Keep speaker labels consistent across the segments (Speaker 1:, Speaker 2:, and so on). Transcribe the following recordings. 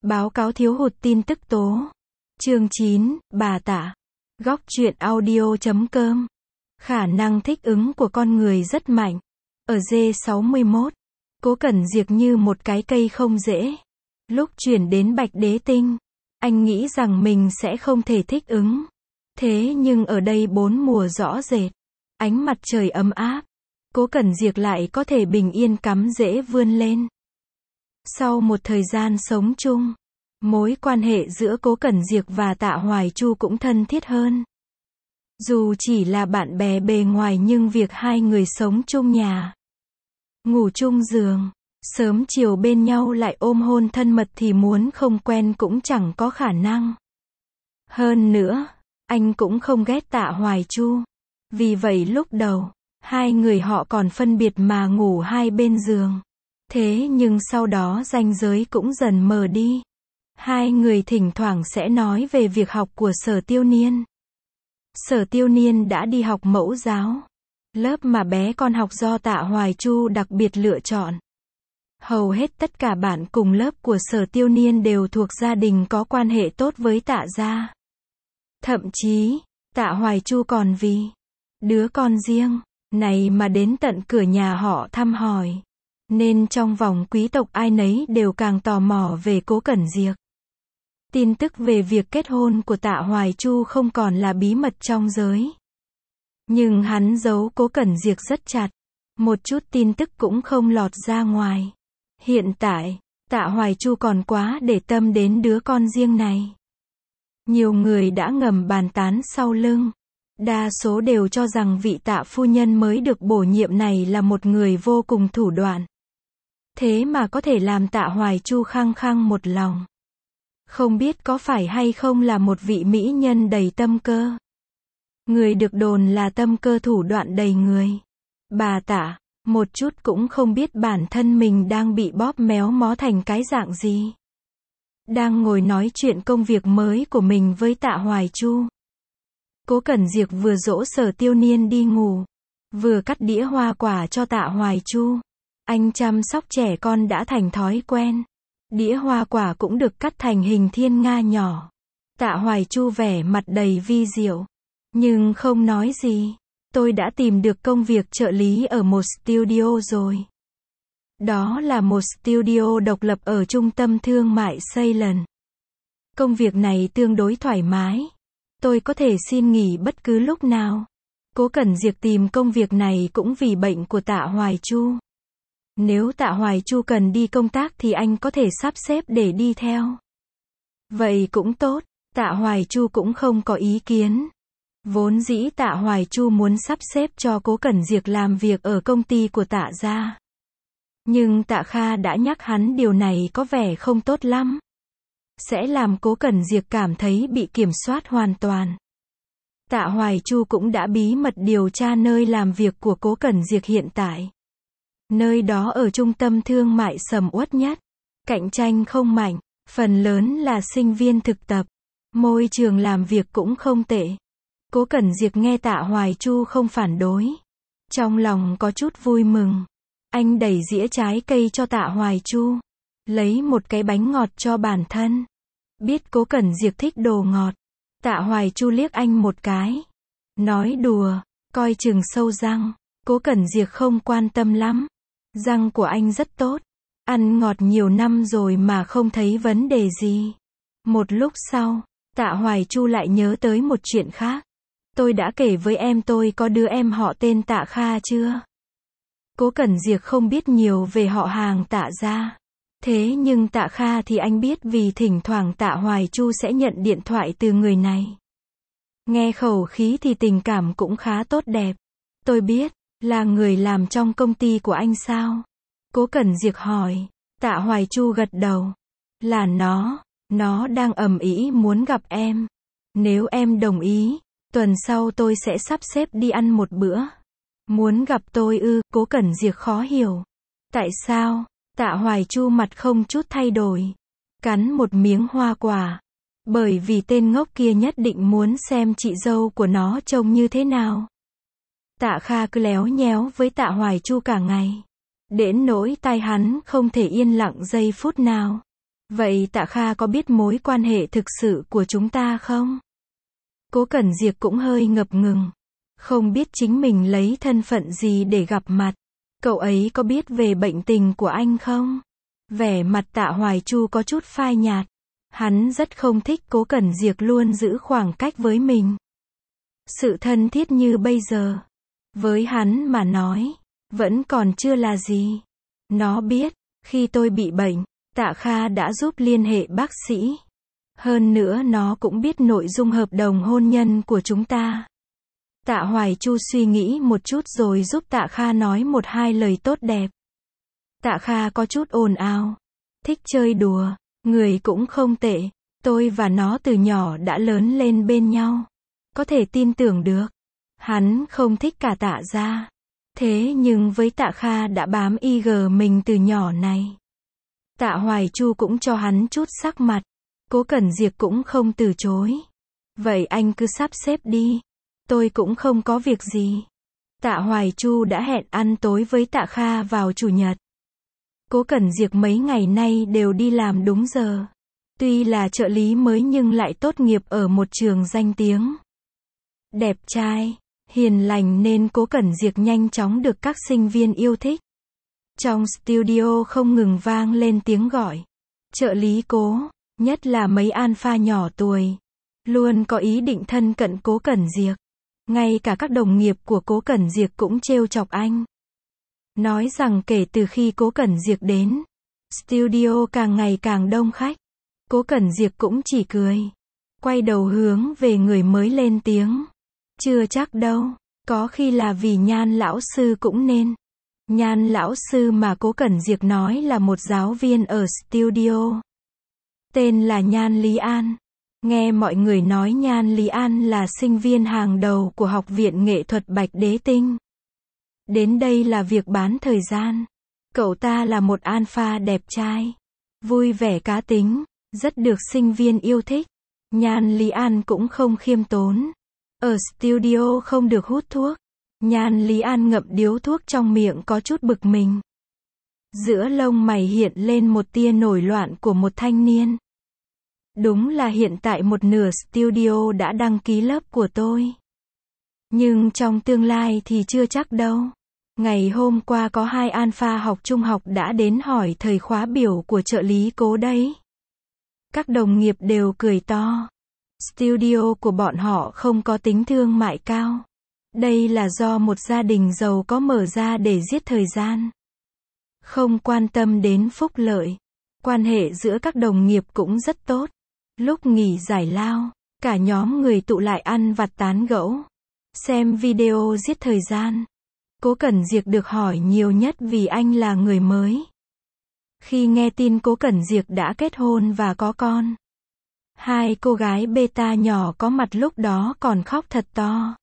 Speaker 1: Báo cáo thiếu hụt tin tức tố. Chương 9, bà Tạ. Góc truyện audio.com. Khả năng thích ứng của con người rất mạnh. Ở G61, Cố Cẩn Diệc như một cái cây không rễ. Lúc chuyển đến Bạch Đế Tinh, anh nghĩ rằng mình sẽ không thể thích ứng. Thế nhưng ở đây 4 mùa rõ rệt, ánh mặt trời ấm áp, Cố Cẩn Diệc lại có thể bình yên cắm rễ vươn lên. Sau một thời gian sống chung, mối quan hệ giữa Cố Cẩn Diệc và Tạ Hoài Chu cũng thân thiết hơn. Dù chỉ là bạn bè bề ngoài nhưng việc hai người sống chung nhà, ngủ chung giường, sớm chiều bên nhau lại ôm hôn thân mật thì muốn không quen cũng chẳng có khả năng. Hơn nữa, anh cũng không ghét Tạ Hoài Chu. Vì vậy lúc đầu, hai người họ còn phân biệt mà ngủ hai bên giường. Thế nhưng sau đó ranh giới cũng dần mờ đi. Hai người thỉnh thoảng sẽ nói về việc học của Sở Tiêu Niên. Sở Tiêu Niên đã đi học mẫu giáo. Lớp mà bé con học do Tạ Hoài Chu đặc biệt lựa chọn. Hầu hết tất cả bạn cùng lớp của Sở Tiêu Niên đều thuộc gia đình có quan hệ tốt với Tạ gia. Thậm chí, Tạ Hoài Chu còn vì đứa con riêng này mà đến tận cửa nhà họ thăm hỏi. Nên trong vòng quý tộc ai nấy đều càng tò mò về Cố Cẩn Diệc. Tin tức về việc kết hôn của Tạ Hoài Chu không còn là bí mật trong giới. Nhưng hắn giấu Cố Cẩn Diệc rất chặt. Một chút tin tức cũng không lọt ra ngoài. Hiện tại, Tạ Hoài Chu còn quá để tâm đến đứa con riêng này. Nhiều người đã ngầm bàn tán sau lưng. Đa số đều cho rằng vị Tạ phu nhân mới được bổ nhiệm này là một người vô cùng thủ đoạn. Thế mà có thể làm Tạ Hoài Chu khăng khăng một lòng. Không biết có phải hay không là một vị mỹ nhân đầy tâm cơ. Người được đồn là tâm cơ thủ đoạn đầy người. Bà Tạ, một chút cũng không biết bản thân mình đang bị bóp méo mó thành cái dạng gì. Đang ngồi nói chuyện công việc mới của mình với Tạ Hoài Chu. Cố Cẩn Diệc vừa dỗ Sở Tiêu Niên đi ngủ, vừa cắt đĩa hoa quả cho Tạ Hoài Chu. Anh chăm sóc trẻ con đã thành thói quen. Đĩa hoa quả cũng được cắt thành hình thiên nga nhỏ. Tạ Hoài Chu vẻ mặt đầy vi diệu, nhưng không nói gì. Tôi đã tìm được công việc trợ lý ở một studio rồi. Đó là một studio độc lập ở trung tâm thương mại Ceylon. Công việc này tương đối thoải mái. Tôi có thể xin nghỉ bất cứ lúc nào. Cố Cẩn Diệc tìm công việc này cũng vì bệnh của Tạ Hoài Chu. Nếu Tạ Hoài Chu cần đi công tác thì anh có thể sắp xếp để đi theo. Vậy cũng tốt, Tạ Hoài Chu cũng không có ý kiến. Vốn dĩ Tạ Hoài Chu muốn sắp xếp cho Cố Cẩn Diệc làm việc ở công ty của Tạ gia. Nhưng Tạ Kha đã nhắc hắn điều này có vẻ không tốt lắm. Sẽ làm Cố Cẩn Diệc cảm thấy bị kiểm soát hoàn toàn. Tạ Hoài Chu cũng đã bí mật điều tra nơi làm việc của Cố Cẩn Diệc hiện tại. Nơi đó ở trung tâm thương mại sầm uất nhất. Cạnh tranh không mạnh, phần lớn là sinh viên thực tập. Môi trường làm việc cũng không tệ. Cố Cẩn Diệc nghe Tạ Hoài Chu không phản đối. Trong lòng có chút vui mừng. Anh đẩy dĩa trái cây cho Tạ Hoài Chu. Lấy một cái bánh ngọt cho bản thân. Biết Cố Cẩn Diệc thích đồ ngọt. Tạ Hoài Chu liếc anh một cái. Nói đùa, coi chừng sâu răng. Cố Cẩn Diệc không quan tâm lắm. Răng của anh rất tốt. Ăn ngọt nhiều năm rồi mà không thấy vấn đề gì. Một lúc sau, Tạ Hoài Chu lại nhớ tới một chuyện khác. Tôi đã kể với em tôi có đứa em họ tên Tạ Kha chưa? Cố Cẩn Diệc không biết nhiều về họ hàng Tạ gia. Thế nhưng Tạ Kha thì anh biết vì thỉnh thoảng Tạ Hoài Chu sẽ nhận điện thoại từ người này. Nghe khẩu khí thì tình cảm cũng khá tốt đẹp. Tôi biết, là người làm trong công ty của anh sao? Cố Cẩn Diệc hỏi. Tạ Hoài Chu gật đầu. Là nó đang ầm ĩ muốn gặp em. Nếu em đồng ý, tuần sau tôi sẽ sắp xếp đi ăn một bữa. Muốn gặp tôi ư? Cố Cẩn Diệc khó hiểu. Tại sao? Tạ Hoài Chu mặt không chút thay đổi. Cắn một miếng hoa quả. Bởi vì tên ngốc kia nhất định muốn xem chị dâu của nó trông như thế nào. Tạ Kha cứ léo nhéo với Tạ Hoài Chu cả ngày. Đến nỗi tai hắn không thể yên lặng giây phút nào. Vậy Tạ Kha có biết mối quan hệ thực sự của chúng ta không? Cố Cẩn Diệp cũng hơi ngập ngừng. Không biết chính mình lấy thân phận gì để gặp mặt. Cậu ấy có biết về bệnh tình của anh không? Vẻ mặt Tạ Hoài Chu có chút phai nhạt. Hắn rất không thích Cố Cẩn Diệp luôn giữ khoảng cách với mình. Sự thân thiết như bây giờ, với hắn mà nói, vẫn còn chưa là gì. Nó biết, khi tôi bị bệnh, Tạ Kha đã giúp liên hệ bác sĩ. Hơn nữa nó cũng biết nội dung hợp đồng hôn nhân của chúng ta. Tạ Hoài Chu suy nghĩ một chút rồi giúp Tạ Kha nói một hai lời tốt đẹp. Tạ Kha có chút ồn ào, thích chơi đùa, người cũng không tệ. Tôi và nó từ nhỏ đã lớn lên bên nhau. Có thể tin tưởng được. Hắn không thích cả Tạ gia. Thế nhưng với Tạ Kha đã bám IG mình từ nhỏ này. Tạ Hoài Chu cũng cho hắn chút sắc mặt. Cố Cẩn Diệp cũng không từ chối. Vậy anh cứ sắp xếp đi. Tôi cũng không có việc gì. Tạ Hoài Chu đã hẹn ăn tối với Tạ Kha vào chủ nhật. Cố Cẩn Diệp mấy ngày nay đều đi làm đúng giờ. Tuy là trợ lý mới nhưng lại tốt nghiệp ở một trường danh tiếng. Đẹp trai, hiền lành nên Cố Cẩn Diệp nhanh chóng được các sinh viên yêu thích. Trong studio không ngừng vang lên tiếng gọi. Trợ lý Cố, nhất là mấy alpha nhỏ tuổi, luôn có ý định thân cận Cố Cẩn Diệp. Ngay cả các đồng nghiệp của Cố Cẩn Diệp cũng trêu chọc anh. Nói rằng kể từ khi Cố Cẩn Diệp đến, studio càng ngày càng đông khách. Cố Cẩn Diệp cũng chỉ cười. Quay đầu hướng về người mới lên tiếng. Chưa chắc đâu, có khi là vì Nhan lão sư cũng nên. Nhan lão sư mà Cố Cẩn Diệp nói là một giáo viên ở studio. Tên là Nhan Lý An. Nghe mọi người nói Nhan Lý An là sinh viên hàng đầu của Học viện Nghệ thuật Bạch Đế Tinh. Đến đây là việc bán thời gian. Cậu ta là một alpha đẹp trai, vui vẻ cá tính, rất được sinh viên yêu thích. Nhan Lý An cũng không khiêm tốn. Ở studio không được hút thuốc. Nhan Lý An ngậm điếu thuốc trong miệng có chút bực mình. Giữa lông mày hiện lên một tia nổi loạn của một thanh niên. Đúng là hiện tại một nửa studio đã đăng ký lớp của tôi. Nhưng trong tương lai thì chưa chắc đâu. Ngày hôm qua có 2 alpha học trung học đã đến hỏi thời khóa biểu của trợ lý Cố đấy. Các đồng nghiệp đều cười to. Studio của bọn họ không có tính thương mại cao. Đây là do một gia đình giàu có mở ra để giết thời gian. Không quan tâm đến phúc lợi. Quan hệ giữa các đồng nghiệp cũng rất tốt. Lúc nghỉ giải lao, cả nhóm người tụ lại ăn vặt tán gẫu, xem video giết thời gian. Cố Cẩn Diệp được hỏi nhiều nhất vì anh là người mới. Khi nghe tin Cố Cẩn Diệp đã kết hôn và có con, 2 cô gái beta nhỏ có mặt lúc đó còn khóc thật to.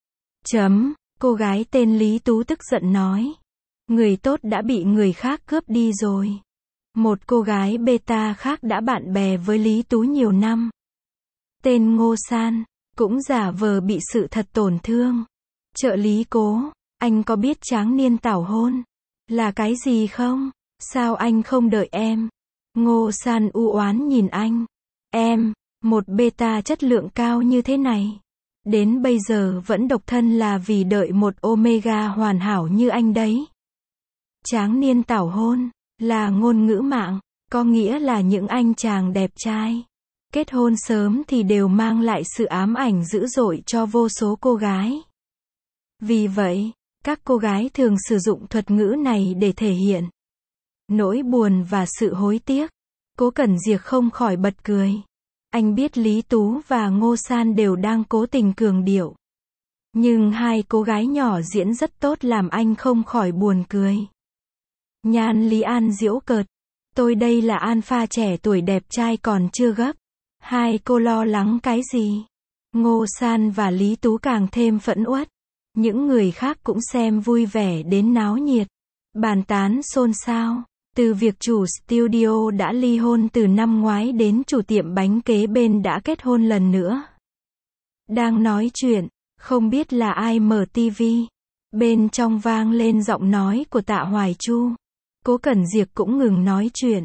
Speaker 1: Cô gái tên Lý Tú tức giận nói. Người tốt đã bị người khác cướp đi rồi. Một cô gái beta khác đã bạn bè với Lý Tú nhiều năm. Tên Ngô San, cũng giả vờ bị sự thật tổn thương. Trợ lý Cố, anh có biết tráng niên tảo hôn là cái gì không? Sao anh không đợi em? Ngô San u oán nhìn anh. Em, một beta chất lượng cao như thế này, đến bây giờ vẫn độc thân là vì đợi một omega hoàn hảo như anh đấy. Tráng niên tảo hôn là ngôn ngữ mạng, có nghĩa là những anh chàng đẹp trai kết hôn sớm thì đều mang lại sự ám ảnh dữ dội cho vô số cô gái. Vì vậy, các cô gái thường sử dụng thuật ngữ này để thể hiện nỗi buồn và sự hối tiếc. Cố Cẩn Diệp không khỏi bật cười. Anh biết Lý Tú và Ngô San đều đang cố tình cường điệu. Nhưng 2 cô gái nhỏ diễn rất tốt làm anh không khỏi buồn cười. Nhan Lý An giễu cợt. Tôi đây là alpha trẻ tuổi đẹp trai còn chưa gấp. 2 cô lo lắng cái gì? Ngô San và Lý Tú càng thêm phẫn uất. Những người khác cũng xem vui vẻ đến náo nhiệt. Bàn tán xôn xao. Từ việc chủ studio đã ly hôn từ năm ngoái đến chủ tiệm bánh kế bên đã kết hôn lần nữa. Đang nói chuyện, không biết là ai mở tivi. Bên trong vang lên giọng nói của Tạ Hoài Chu. Cố Cẩn Diệp cũng ngừng nói chuyện.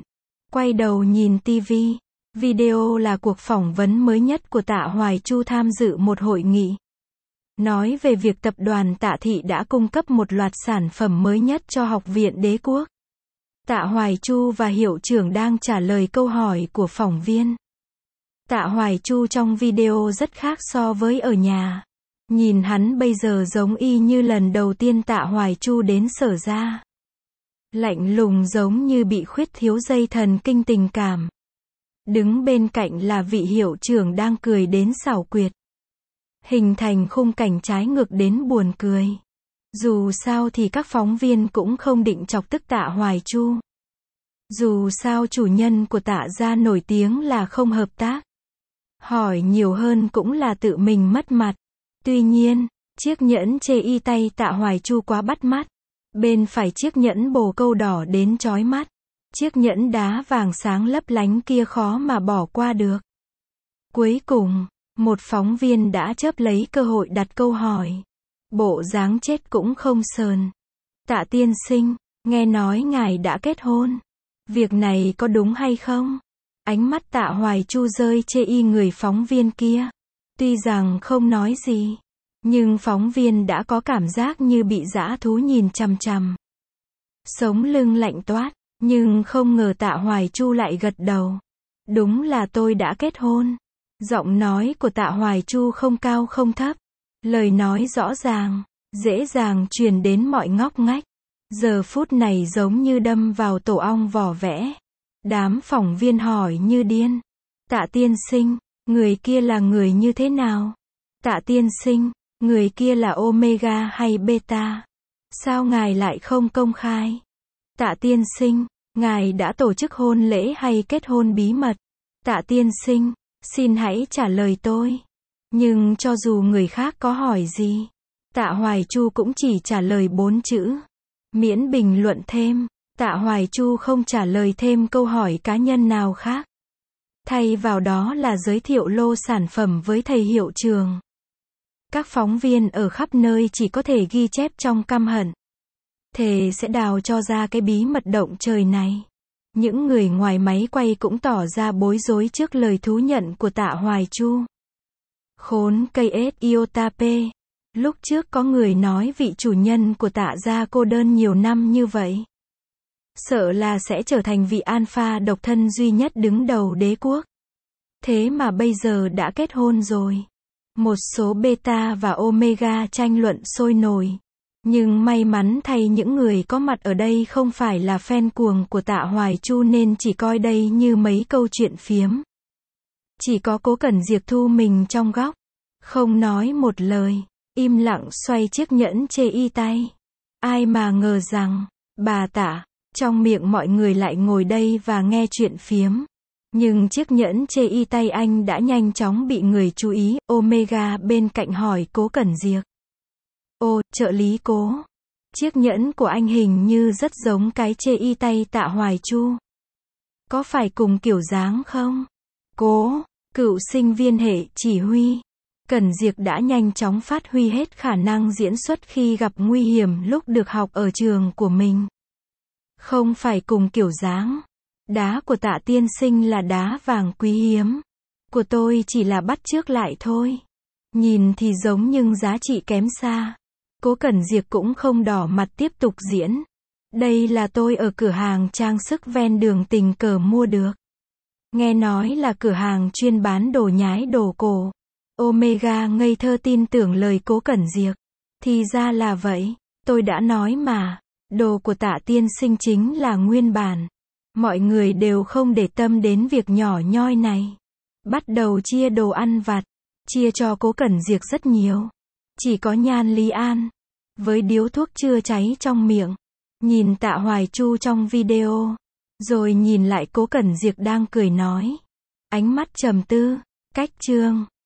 Speaker 1: Quay đầu nhìn TV. Video là cuộc phỏng vấn mới nhất của Tạ Hoài Chu tham dự một hội nghị. Nói về việc tập đoàn Tạ Thị đã cung cấp một loạt sản phẩm mới nhất cho Học viện Đế quốc. Tạ Hoài Chu và hiệu trưởng đang trả lời câu hỏi của phóng viên. Tạ Hoài Chu trong video rất khác so với ở nhà. Nhìn hắn bây giờ giống y như lần đầu tiên Tạ Hoài Chu đến Sở Ra. Lạnh lùng giống như bị khuyết thiếu dây thần kinh tình cảm. Đứng bên cạnh là vị hiệu trưởng đang cười đến xảo quyệt. Hình thành khung cảnh trái ngược đến buồn cười. Dù sao thì các phóng viên cũng không định chọc tức Tạ Hoài Chu. Dù sao chủ nhân của Tạ gia nổi tiếng là không hợp tác. Hỏi nhiều hơn cũng là tự mình mất mặt. Tuy nhiên, chiếc nhẫn chê y tay Tạ Hoài Chu quá bắt mắt. Bên phải chiếc nhẫn bồ câu đỏ đến chói mắt. Chiếc nhẫn đá vàng sáng lấp lánh kia khó mà bỏ qua được. Cuối cùng, một phóng viên đã chớp lấy cơ hội đặt câu hỏi. Bộ dáng chết cũng không sờn. Tạ tiên sinh, nghe nói ngài đã kết hôn. Việc này có đúng hay không? Ánh mắt Tạ Hoài Chu rơi chê y người phóng viên kia. Tuy rằng không nói gì, nhưng phóng viên đã có cảm giác như bị dã thú nhìn chằm chằm. Sống lưng lạnh toát, nhưng không ngờ Tạ Hoài Chu lại gật đầu. Đúng là tôi đã kết hôn. Giọng nói của Tạ Hoài Chu không cao không thấp. Lời nói rõ ràng, dễ dàng truyền đến mọi ngóc ngách. Giờ phút này giống như đâm vào tổ ong vỏ vẽ. Đám phóng viên hỏi như điên. Tạ tiên sinh, người kia là người như thế nào? Tạ tiên sinh, người kia là Omega hay Beta? Sao ngài lại không công khai? Tạ tiên sinh, ngài đã tổ chức hôn lễ hay kết hôn bí mật? Tạ tiên sinh, xin hãy trả lời tôi. Nhưng cho dù người khác có hỏi gì, Tạ Hoài Chu cũng chỉ trả lời 4 chữ. Miễn bình luận thêm. Tạ Hoài Chu không trả lời thêm câu hỏi cá nhân nào khác. Thay vào đó là giới thiệu lô sản phẩm với thầy hiệu trường. Các phóng viên ở khắp nơi chỉ có thể ghi chép trong căm hận. Thề sẽ đào cho ra cái bí mật động trời này. Những người ngoài máy quay cũng tỏ ra bối rối trước lời thú nhận của Tạ Hoài Chu. Khốn cây Iotape. Lúc trước có người nói vị chủ nhân của Tạ gia cô đơn nhiều năm như vậy. Sợ là sẽ trở thành vị alpha độc thân duy nhất đứng đầu đế quốc. Thế mà bây giờ đã kết hôn rồi. Một số beta và omega tranh luận sôi nổi. Nhưng may mắn thay những người có mặt ở đây không phải là fan cuồng của Tạ Hoài Chu nên chỉ coi đây như mấy câu chuyện phiếm. Chỉ có Cố Cẩn Diệp thu mình trong góc. Không nói một lời. Im lặng xoay chiếc nhẫn chê y tay. Ai mà ngờ rằng, bà Tạ, trong miệng mọi người lại ngồi đây và nghe chuyện phiếm. Nhưng chiếc nhẫn chê y tay anh đã nhanh chóng bị người chú ý. Omega bên cạnh hỏi Cố Cẩn Diệp. Ô, trợ lý Cố. Chiếc nhẫn của anh hình như rất giống cái chê y tay Tạ Hoài Chu. Có phải cùng kiểu dáng không? Cố, cựu sinh viên hệ chỉ huy. Cẩn Diệp đã nhanh chóng phát huy hết khả năng diễn xuất khi gặp nguy hiểm lúc được học ở trường của mình. Không phải cùng kiểu dáng. Đá của Tạ tiên sinh là đá vàng quý hiếm. Của tôi chỉ là bắt chước lại thôi. Nhìn thì giống nhưng giá trị kém xa. Cố Cẩn Diệp cũng không đỏ mặt tiếp tục diễn. Đây là tôi ở cửa hàng trang sức ven đường tình cờ mua được. Nghe nói là cửa hàng chuyên bán đồ nhái đồ cổ. Omega ngây thơ tin tưởng lời Cố Cẩn Diệp. Thì ra là vậy. Tôi đã nói mà. Đồ của Tạ tiên sinh chính là nguyên bản. Mọi người đều không để tâm đến việc nhỏ nhoi này. Bắt đầu chia đồ ăn vặt. Chia cho Cố Cẩn Diệp rất nhiều. Chỉ có Nhan Lý An. Với điếu thuốc chưa cháy trong miệng. Nhìn Tạ Hoài Chu trong video. Rồi nhìn lại Cố Cẩn Diệp đang cười nói. Ánh mắt trầm tư. Cách chương.